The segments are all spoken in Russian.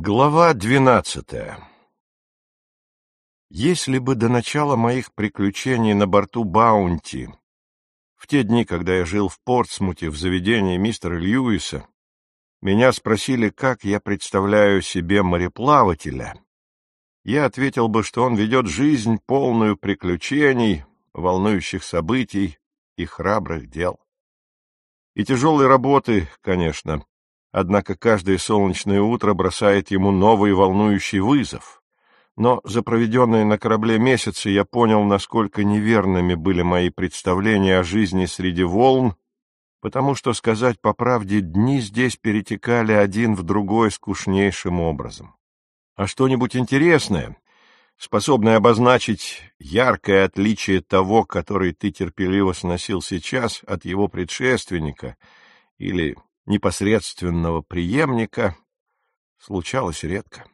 Глава 12. Если бы до начала моих приключений на борту Баунти, в те дни, когда я жил в Портсмуте в заведении мистера Льюиса, меня спросили, как я представляю себе мореплавателя, я ответил бы, что он ведет жизнь, полную приключений, волнующих событий и храбрых дел. И тяжелой работы, конечно. Однако каждое солнечное утро бросает ему новый волнующий вызов. Но за проведенные на корабле месяцы я понял, насколько неверными были мои представления о жизни среди волн, потому что, сказать по правде, дни здесь перетекали один в другой скучнейшим образом. А что-нибудь интересное, способное обозначить яркое отличие того, который ты терпеливо сносил сейчас, от его предшественника или непосредственного преемника, случалось редко.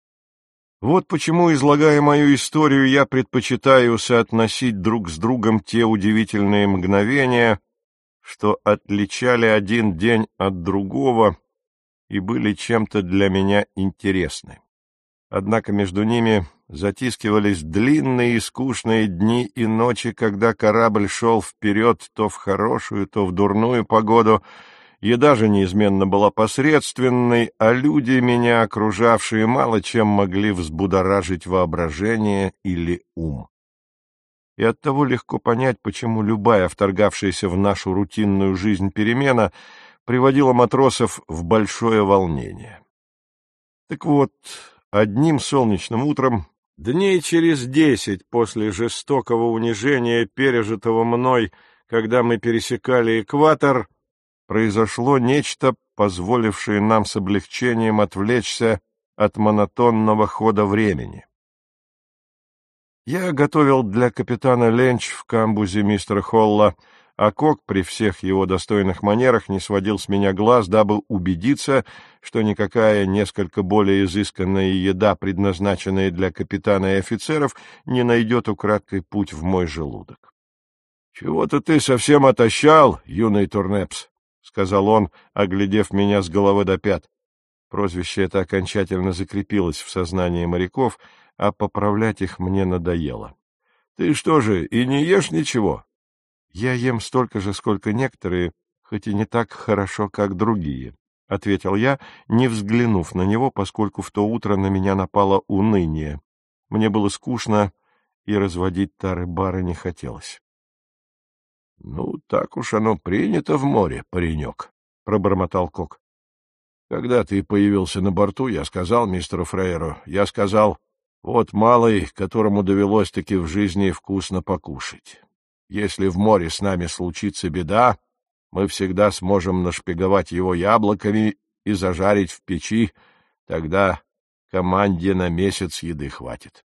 Вот почему, излагая мою историю, я предпочитаю соотносить друг с другом те удивительные мгновения, что отличали один день от другого и были чем-то для меня интересны. Однако между ними затискивались длинные и скучные дни и ночи, когда корабль шел вперед то в хорошую, то в дурную погоду. Еда же неизменно была посредственной, а люди, меня окружавшие, мало чем могли взбудоражить воображение или ум. И оттого легко понять, почему любая вторгавшаяся в нашу рутинную жизнь перемена приводила матросов в большое волнение. Так вот, одним солнечным утром, дней через 10 после жестокого унижения, пережитого мной, когда мы пересекали экватор, произошло нечто, позволившее нам с облегчением отвлечься от монотонного хода времени. Я готовил для капитана Ленч в камбузе мистера Холла, а Кок при всех его достойных манерах не сводил с меня глаз, дабы убедиться, что никакая несколько более изысканная еда, предназначенная для капитана и офицеров, не найдет украдкой путь в мой желудок. — Чего-то ты совсем отощал, юный Турнепс, — сказал он, оглядев меня с головы до пят. Прозвище это окончательно закрепилось в сознании моряков, а поправлять их мне надоело. — Ты что же, и не ешь ничего? — Я ем столько же, сколько некоторые, хоть и не так хорошо, как другие, — ответил я, не взглянув на него, поскольку в то утро на меня напало уныние. Мне было скучно, и разводить тары-бары не хотелось. — Ну, так уж оно принято в море, паренек, — пробормотал Кок. — Когда ты появился на борту, я сказал мистеру Фрейеру, вот малый, которому довелось-таки в жизни вкусно покушать. Если в море с нами случится беда, мы всегда сможем нашпиговать его яблоками и зажарить в печи, тогда команде на месяц еды хватит.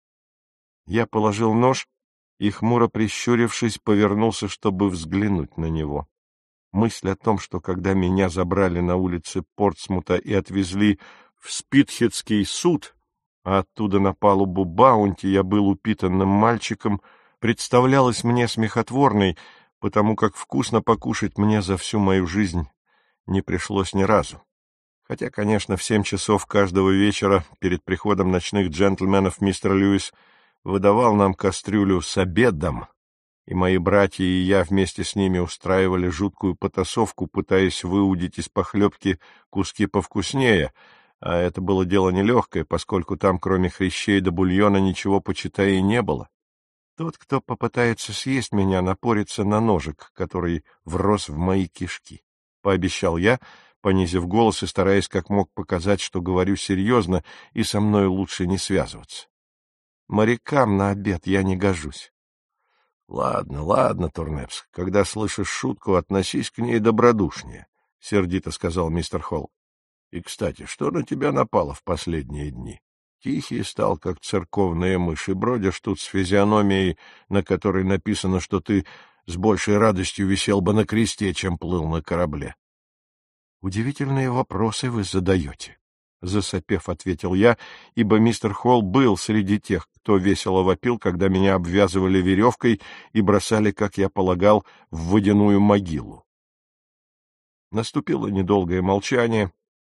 Я положил нож и, хмуро прищурившись, повернулся, чтобы взглянуть на него. Мысль о том, что когда меня забрали на улице Портсмута и отвезли в Спитхедский суд, а оттуда на палубу Баунти я был упитанным мальчиком, представлялась мне смехотворной, потому как вкусно покушать мне за всю мою жизнь не пришлось ни разу. Хотя, конечно, в 7 часов каждого вечера перед приходом ночных джентльменов мистер Льюис выдавал нам кастрюлю с обедом, и мои братья и я вместе с ними устраивали жуткую потасовку, пытаясь выудить из похлебки куски повкуснее, а это было дело нелегкое, поскольку там, кроме хрящей да бульона, ничего, почитай, и не было. Тот, кто попытается съесть меня, напорится на ножик, который врос в мои кишки, — пообещал я, понизив голос и стараясь как мог показать, что говорю серьезно, и со мной лучше не связываться. Морякам на обед я не гожусь. — Ладно, ладно, Турнепс, когда слышишь шутку, относись к ней добродушнее, — сердито сказал мистер Холл. — И, кстати, что на тебя напало в последние дни? Тихий стал, как церковная мышь, и бродишь тут с физиономией, на которой написано, что ты с большей радостью висел бы на кресте, чем плыл на корабле. — Удивительные вопросы вы задаете, — засопев, ответил я, ибо мистер Холл был среди тех, кто весело вопил, когда меня обвязывали веревкой и бросали, как я полагал, в водяную могилу. Наступило недолгое молчание,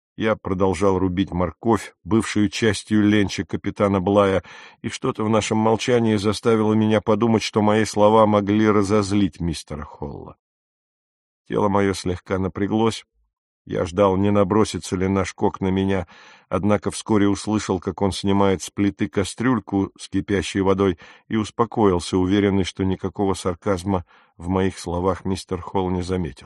Я продолжал рубить морковь, бывшую частью ленча капитана Блая, и что-то в нашем молчании заставило меня подумать, что мои слова могли разозлить мистера Холла. Тело мое слегка напряглось. Я ждал, не набросится ли наш Кок на меня, однако вскоре услышал, как он снимает с плиты кастрюльку с кипящей водой, и успокоился, уверенный, что никакого сарказма в моих словах мистер Холл не заметил.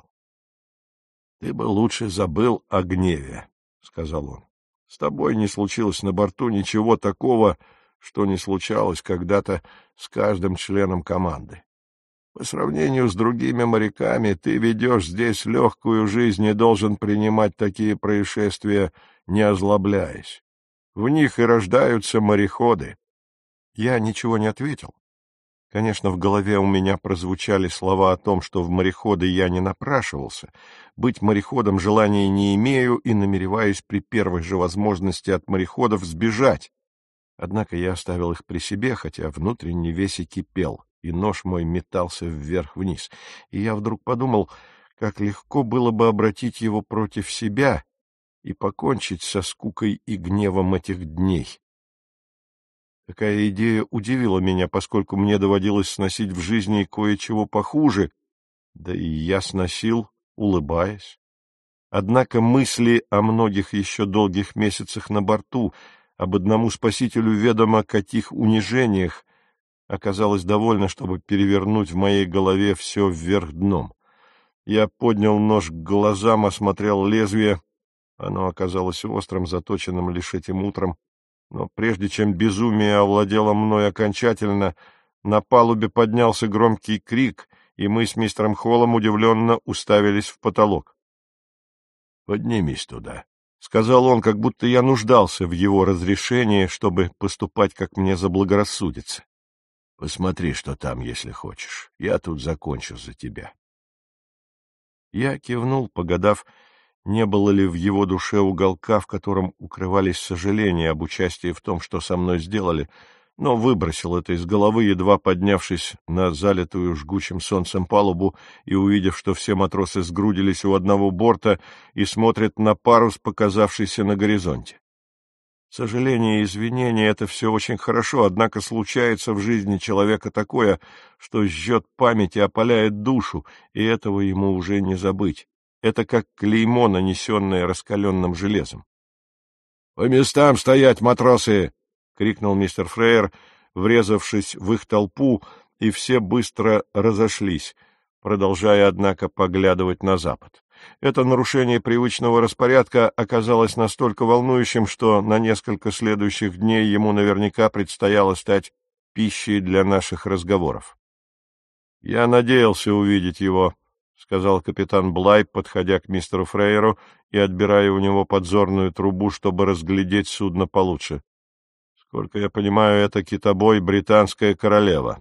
— Ты бы лучше забыл о гневе, — сказал он. — С тобой не случилось на борту ничего такого, что не случалось когда-то с каждым членом команды. По сравнению с другими моряками, ты ведешь здесь легкую жизнь и должен принимать такие происшествия, не озлобляясь. В них и рождаются мореходы. Я ничего не ответил. Конечно, в голове у меня прозвучали слова о том, что в мореходы я не напрашивался, быть мореходом желания не имею и намереваюсь при первой же возможности от мореходов сбежать. Однако я оставил их при себе, хотя внутренне весь и кипел, и нож мой метался вверх-вниз. И я вдруг подумал, как легко было бы обратить его против себя и покончить со скукой и гневом этих дней. Такая идея удивила меня, поскольку мне доводилось сносить в жизни кое-чего похуже, да и я сносил, улыбаясь. Однако мысли о многих еще долгих месяцах на борту, об одному спасителю ведомо каких унижениях, оказалось довольно, чтобы перевернуть в моей голове все вверх дном. Я поднял нож к глазам, осмотрел лезвие. Оно оказалось острым, заточенным лишь этим утром. Но прежде чем безумие овладело мной окончательно, на палубе поднялся громкий крик, и мы с мистером Холлом удивленно уставились в потолок. — Поднимись туда, — сказал он, как будто я нуждался в его разрешении, чтобы поступать, как мне заблагорассудится. — Посмотри, что там, если хочешь. Я тут закончу за тебя. Я кивнул, погадав, не было ли в его душе уголка, в котором укрывались сожаления об участии в том, что со мной сделали, но выбросил это из головы, едва поднявшись на залитую жгучим солнцем палубу и увидев, что все матросы сгрудились у одного борта и смотрят на парус, показавшийся на горизонте. Сожаление и извинения — это все очень хорошо, однако случается в жизни человека такое, что жжет память и опаляет душу, и этого ему уже не забыть. Это как клеймо, нанесенное раскаленным железом. — По местам стоять, матросы! — крикнул мистер Фрейер, врезавшись в их толпу, и все быстро разошлись, продолжая, однако, поглядывать на запад. Это нарушение привычного распорядка оказалось настолько волнующим, что на несколько следующих дней ему наверняка предстояло стать пищей для наших разговоров. — Я надеялся увидеть его, — сказал капитан Блай, подходя к мистеру Фрейеру и отбирая у него подзорную трубу, чтобы разглядеть судно получше. — Сколько я понимаю, это китобой «Британская королева».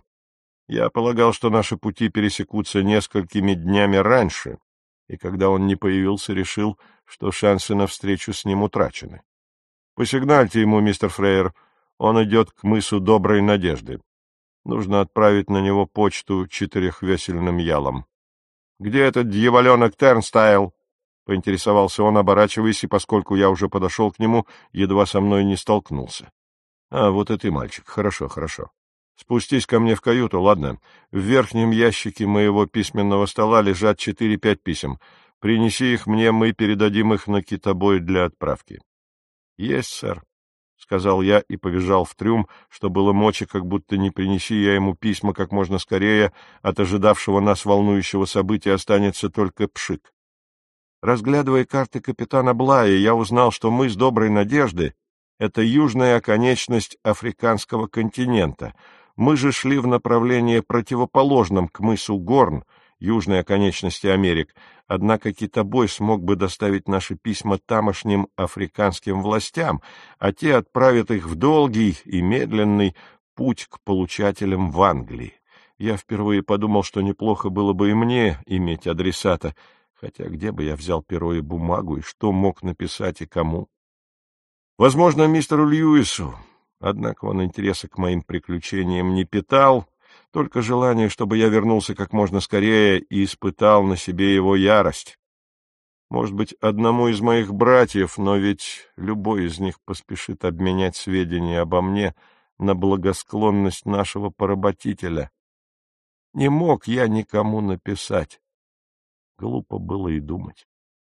Я полагал, что наши пути пересекутся несколькими днями раньше, и когда он не появился, решил, что шансы на встречу с ним утрачены. Посигнальте ему, мистер Фрейер, он идет к мысу Доброй Надежды. Нужно отправить на него почту 4-весельным ялом. — Где этот дьяволенок Тернстайл? — поинтересовался он, оборачиваясь, и, поскольку я уже подошел к нему, едва со мной не столкнулся. — А, вот и ты, мальчик. Хорошо, хорошо. Спустись ко мне в каюту, ладно? В верхнем ящике моего письменного стола лежат 4-5 писем. Принеси их мне, мы передадим их на китобой для отправки. — Есть, сэр, — сказал я и побежал в трюм, что было мочи, как будто не принеси я ему письма как можно скорее, от ожидавшего нас волнующего события останется только пшик. Разглядывая карты капитана Блая, я узнал, что мыс Доброй Надежды — это южная оконечность африканского континента. Мы же шли в направлении противоположном к мысу Горн, южной оконечности Америк, однако китобой смог бы доставить наши письма тамошним африканским властям, а те отправят их в долгий и медленный путь к получателям в Англии. Я впервые подумал, что неплохо было бы и мне иметь адресата, хотя где бы я взял перо и бумагу, и что мог написать и кому? Возможно, мистеру Льюису, однако он интереса к моим приключениям не питал, только желание, чтобы я вернулся как можно скорее и испытал на себе его ярость. может быть, одному из моих братьев, но ведь любой из них поспешит обменять сведения обо мне на благосклонность нашего поработителя. Не мог я никому написать. Глупо было и думать.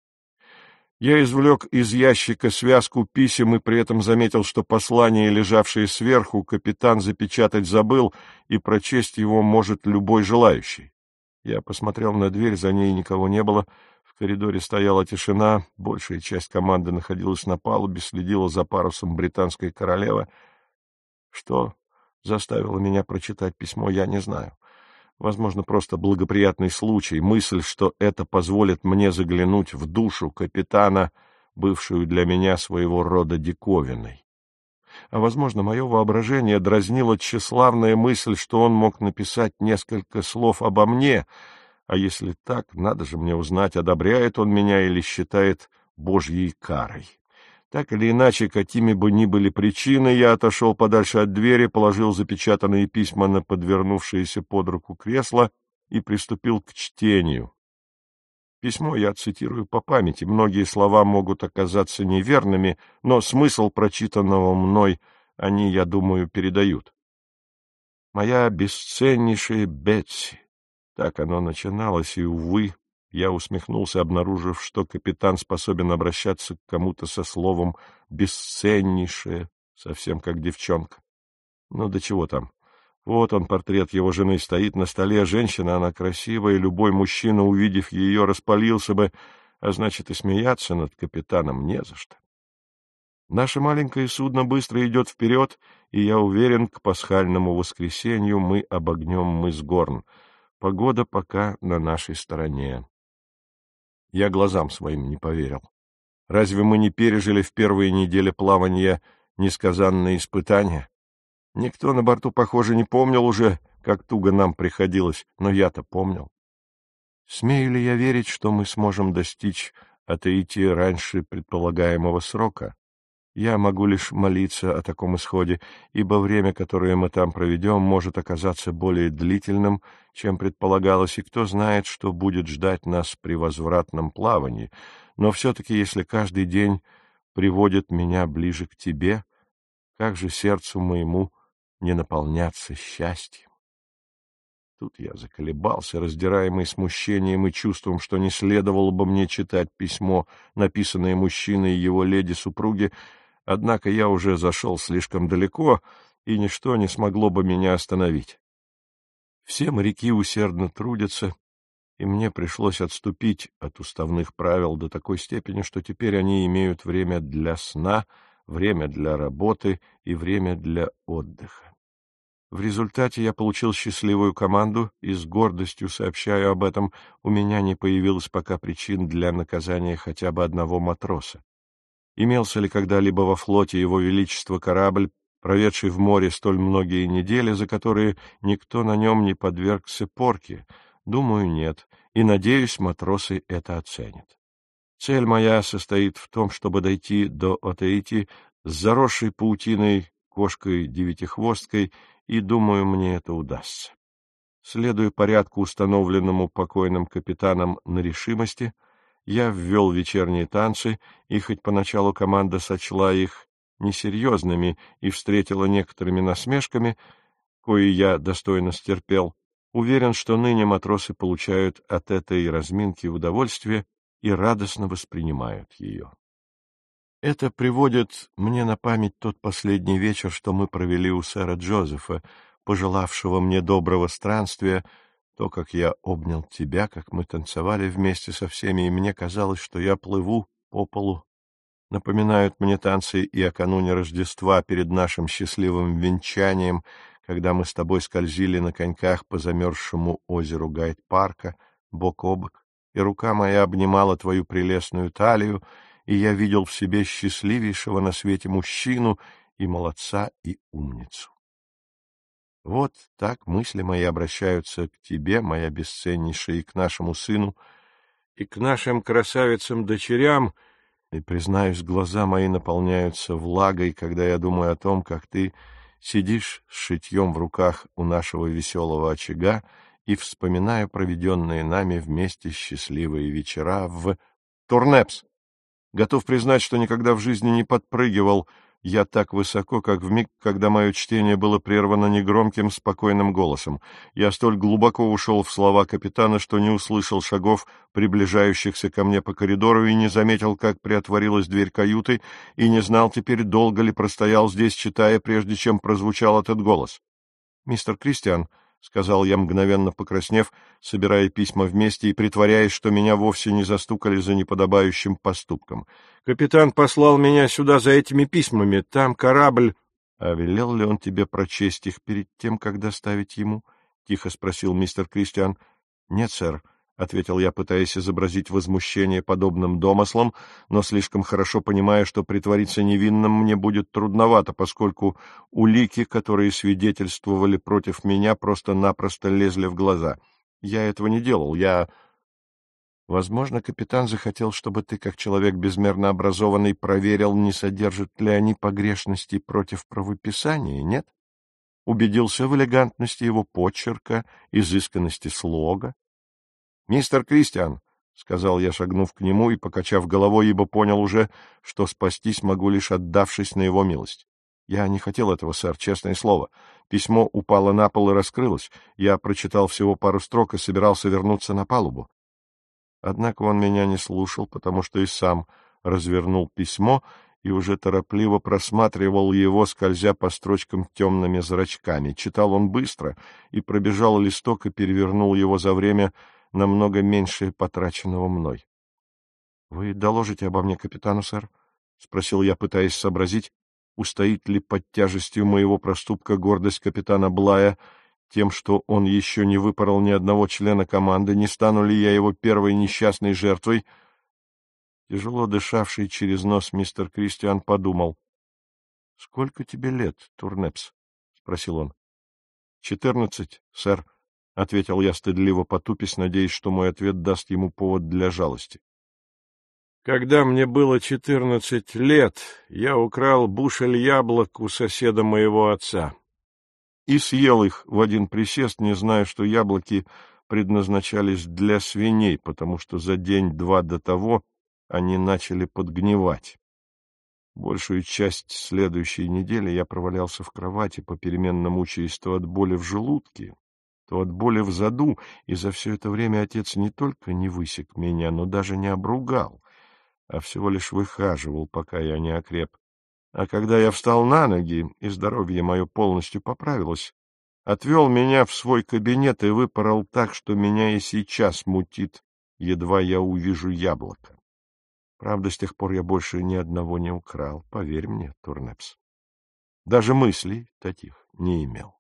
Я извлек из ящика связку писем и при этом заметил, что послание, лежавшее сверху, капитан запечатать забыл, и прочесть его может любой желающий. Я посмотрел на дверь, за ней никого не было. В коридоре стояла тишина, большая часть команды находилась на палубе, следила за парусом британской королевы. Что заставило меня прочитать письмо, я не знаю. Возможно, просто благоприятный случай, мысль, что это позволит мне заглянуть в душу капитана, бывшую для меня своего рода диковиной. А, возможно, мое воображение дразнило тщеславная мысль, что он мог написать несколько слов обо мне, а если так, надо же мне узнать, одобряет он меня или считает божьей карой. Так или иначе, какими бы ни были причины, я отошел подальше от двери, положил запечатанные письма на подвернувшееся под руку кресло и приступил к чтению. Письмо я цитирую по памяти, многие слова могут оказаться неверными, но смысл прочитанного мной они, я думаю, передают. «Моя бесценнейшая Бетси», так оно начиналось, и, увы, я усмехнулся, обнаружив, что капитан способен обращаться к кому-то со словом «бесценнейшее», совсем как девчонка. Ну, да чего там. Вот он, портрет его жены, стоит на столе, женщина, она красивая, любой мужчина, увидев ее, распалился бы, а значит, и смеяться над капитаном не за что. Наше маленькое судно быстро идет вперед, и, я уверен, к пасхальному воскресенью мы обогнем мыс Горн. Погода пока на нашей стороне. Я глазам своим не поверил. Разве мы не пережили в первые недели плавания несказанные испытания? Никто на борту, похоже, не помнил уже, как туго нам приходилось, но я-то помнил. Смею ли я верить, что мы сможем достичь Атаити раньше предполагаемого срока? Я могу лишь молиться о таком исходе, ибо время, которое мы там проведем, может оказаться более длительным, чем предполагалось, и кто знает, что будет ждать нас при возвратном плавании. Но все-таки, если каждый день приводит меня ближе к тебе, как же сердцу моему не наполняться счастьем? Тут я заколебался, раздираемый смущением и чувством, что не следовало бы мне читать письмо, написанное мужчиной его леди-супруге, однако я уже зашел слишком далеко, и ничто не смогло бы меня остановить. Все моряки усердно трудятся, и мне пришлось отступить от уставных правил до такой степени, что теперь они имеют время для сна, время для работы и время для отдыха. В результате я получил счастливую команду, и с гордостью сообщаю об этом, у меня не появилось пока причин для наказания хотя бы одного матроса. Имелся ли когда-либо во флоте Его Величества корабль, проведший в море столь многие недели, за которые никто на нем не подвергся порке? Думаю, нет, и, надеюсь, матросы это оценят. Цель моя состоит в том, чтобы дойти до Отаити с заросшей паутиной кошкой-девятихвосткой, и, думаю, мне это удастся. Следуя порядку, установленному покойным капитаном на решимости, я ввел вечерние танцы, и хоть поначалу команда сочла их несерьезными и встретила некоторыми насмешками, кои я достойно стерпел, уверен, что ныне матросы получают от этой разминки удовольствие и радостно воспринимают ее. Это приводит мне на память тот последний вечер, что мы провели у сэра Джозефа, пожелавшего мне доброго странствия, то, как я обнял тебя, как мы танцевали вместе со всеми, и мне казалось, что я плыву по полу. Напоминают мне танцы и окануне Рождества перед нашим счастливым венчанием, когда мы с тобой скользили на коньках по замерзшему озеру Гайд-парка, бок о бок, и рука моя обнимала твою прелестную талию, и я видел в себе счастливейшего на свете мужчину и молодца, и умницу. Вот так мысли мои обращаются к тебе, моя бесценнейшая, и к нашему сыну, и к нашим красавицам-дочерям, и, признаюсь, глаза мои наполняются влагой, когда я думаю о том, как ты сидишь с шитьем в руках у нашего веселого очага, и вспоминаю проведенные нами вместе счастливые вечера в Турнепс. Готов признать, что никогда в жизни не подпрыгивал я так высоко, как в миг, когда мое чтение было прервано негромким, спокойным голосом. Я столь глубоко ушел в слова капитана, что не услышал шагов, приближающихся ко мне по коридору, и не заметил, как приотворилась дверь каюты, и не знал теперь, долго ли простоял здесь, читая, прежде чем прозвучал этот голос. «Мистер Кристиан», — сказал я, мгновенно покраснев, собирая письма вместе и притворяясь, что меня вовсе не застукали за неподобающим поступком. «Капитан послал меня сюда за этими письмами. Там корабль...» «А велел ли он тебе прочесть их перед тем, как доставить ему?» — тихо спросил мистер Кристиан. «Нет, сэр», — ответил я, пытаясь изобразить возмущение подобным домыслом, но слишком хорошо понимая, что притвориться невинным мне будет трудновато, поскольку улики, которые свидетельствовали против меня, просто-напросто лезли в глаза. Я этого не делал, Возможно, капитан захотел, чтобы ты, как человек безмерно образованный, проверил, не содержат ли они погрешностей против правописания, нет? Убедился в элегантности его почерка, изысканности слога. «Мистер Кристиан», — сказал я, шагнув к нему и покачав головой, ибо понял уже, что спастись могу, лишь отдавшись на его милость. «Я не хотел этого, сэр, честное слово. Письмо упало на пол и раскрылось. Я прочитал всего пару строк и собирался вернуться на палубу». Однако он меня не слушал, потому что и сам развернул письмо и уже торопливо просматривал его, скользя по строчкам темными зрачками. Читал он быстро и пробежал листок и перевернул его за время, намного меньше потраченного мной. — Вы доложите обо мне капитану, сэр? — спросил я, пытаясь сообразить, устоит ли под тяжестью моего проступка гордость капитана Блая тем, что он еще не выпорол ни одного члена команды, не стану ли я его первой несчастной жертвой. Тяжело дышавший через нос мистер Кристиан подумал. — Сколько тебе лет, Турнепс? — спросил он. — 14, сэр, — ответил я, стыдливо потупясь, надеясь, что мой ответ даст ему повод для жалости. Когда мне было 14 лет, я украл бушель яблок у соседа моего отца и съел их в один присест, не зная, что яблоки предназначались для свиней, потому что за день-два до того они начали подгнивать. Большую часть следующей недели я провалялся в кровати, попеременно мучаясь то от боли в желудке, то от боли в заду, и за все это время отец не только не высек меня, но даже не обругал, а всего лишь выхаживал, пока я не окреп. А когда я встал на ноги, и здоровье мое полностью поправилось, отвел меня в свой кабинет и выпорол так, что меня и сейчас мутит, едва я увижу яблоко. Правда, с тех пор я больше ни одного не украл, поверь мне, Турнепс. Даже мыслей таких не имел.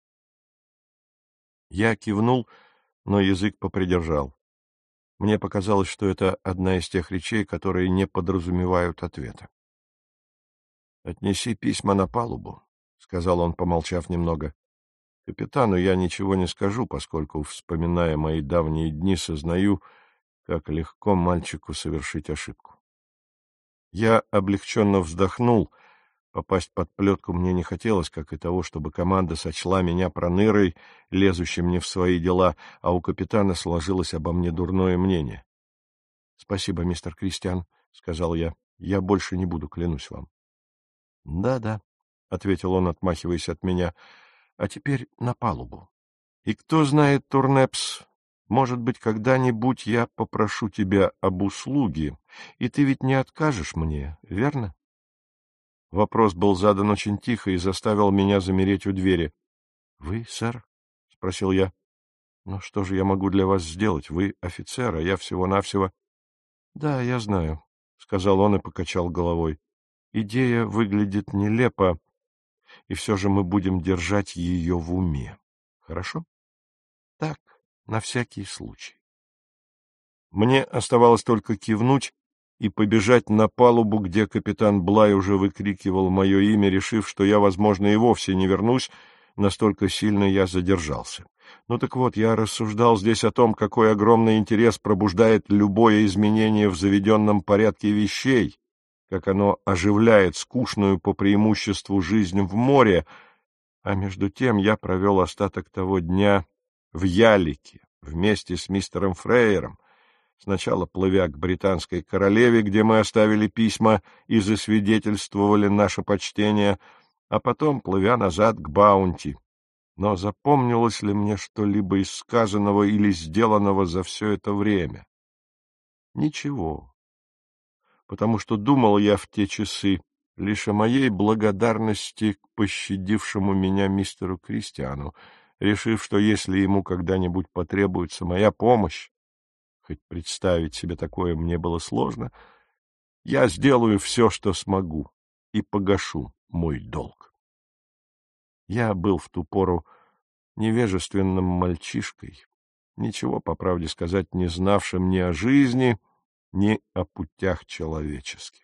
Я кивнул, но язык попридержал. Мне показалось, что это одна из тех речей, которые не подразумевают ответа. — Отнеси письма на палубу, — сказал он, помолчав немного. — Капитану я ничего не скажу, поскольку, вспоминая мои давние дни, сознаю, как легко мальчику совершить ошибку. Я облегченно вздохнул. Попасть под плетку мне не хотелось, как и того, чтобы команда сочла меня пронырой, лезущим не в свои дела, а у капитана сложилось обо мне дурное мнение. — Спасибо, мистер Кристиан, — сказал я. — Я больше не буду, клянусь вам. «Да, — ответил он, отмахиваясь от меня, — а теперь на палубу. И кто знает, Турнепс, может быть, когда-нибудь я попрошу тебя об услуге, и ты ведь не откажешь мне, верно?» Вопрос был задан очень тихо и заставил меня замереть у двери. — Вы, сэр? — спросил я. — Ну, что же я могу для вас сделать? Вы офицер, а я всего-навсего... — Да, я знаю, — сказал он и покачал головой. Идея выглядит нелепо, и все же мы будем держать ее в уме. Хорошо? Так, на всякий случай. Мне оставалось только кивнуть и побежать на палубу, где капитан Блай уже выкрикивал мое имя, решив, что я, возможно, и вовсе не вернусь, настолько сильно я задержался. Ну так вот, я рассуждал здесь о том, какой огромный интерес пробуждает любое изменение в заведенном порядке вещей, как оно оживляет скучную по преимуществу жизнь в море, а между тем я провел остаток того дня в Ялике вместе с мистером Фрейером, сначала плывя к британской королеве, где мы оставили письма и засвидетельствовали наше почтение, а потом плывя назад к Баунти. Но запомнилось ли мне что-либо из сказанного или сделанного за все это время? Ничего, потому что думал я в те часы лишь о моей благодарности к пощадившему меня мистеру Кристиану, решив, что если ему когда-нибудь потребуется моя помощь, хоть представить себе такое мне было сложно, я сделаю все, что смогу, и погашу мой долг. Я был в ту пору невежественным мальчишкой, ничего, по правде сказать, не знавшим ни о жизни, ни о путях человеческих.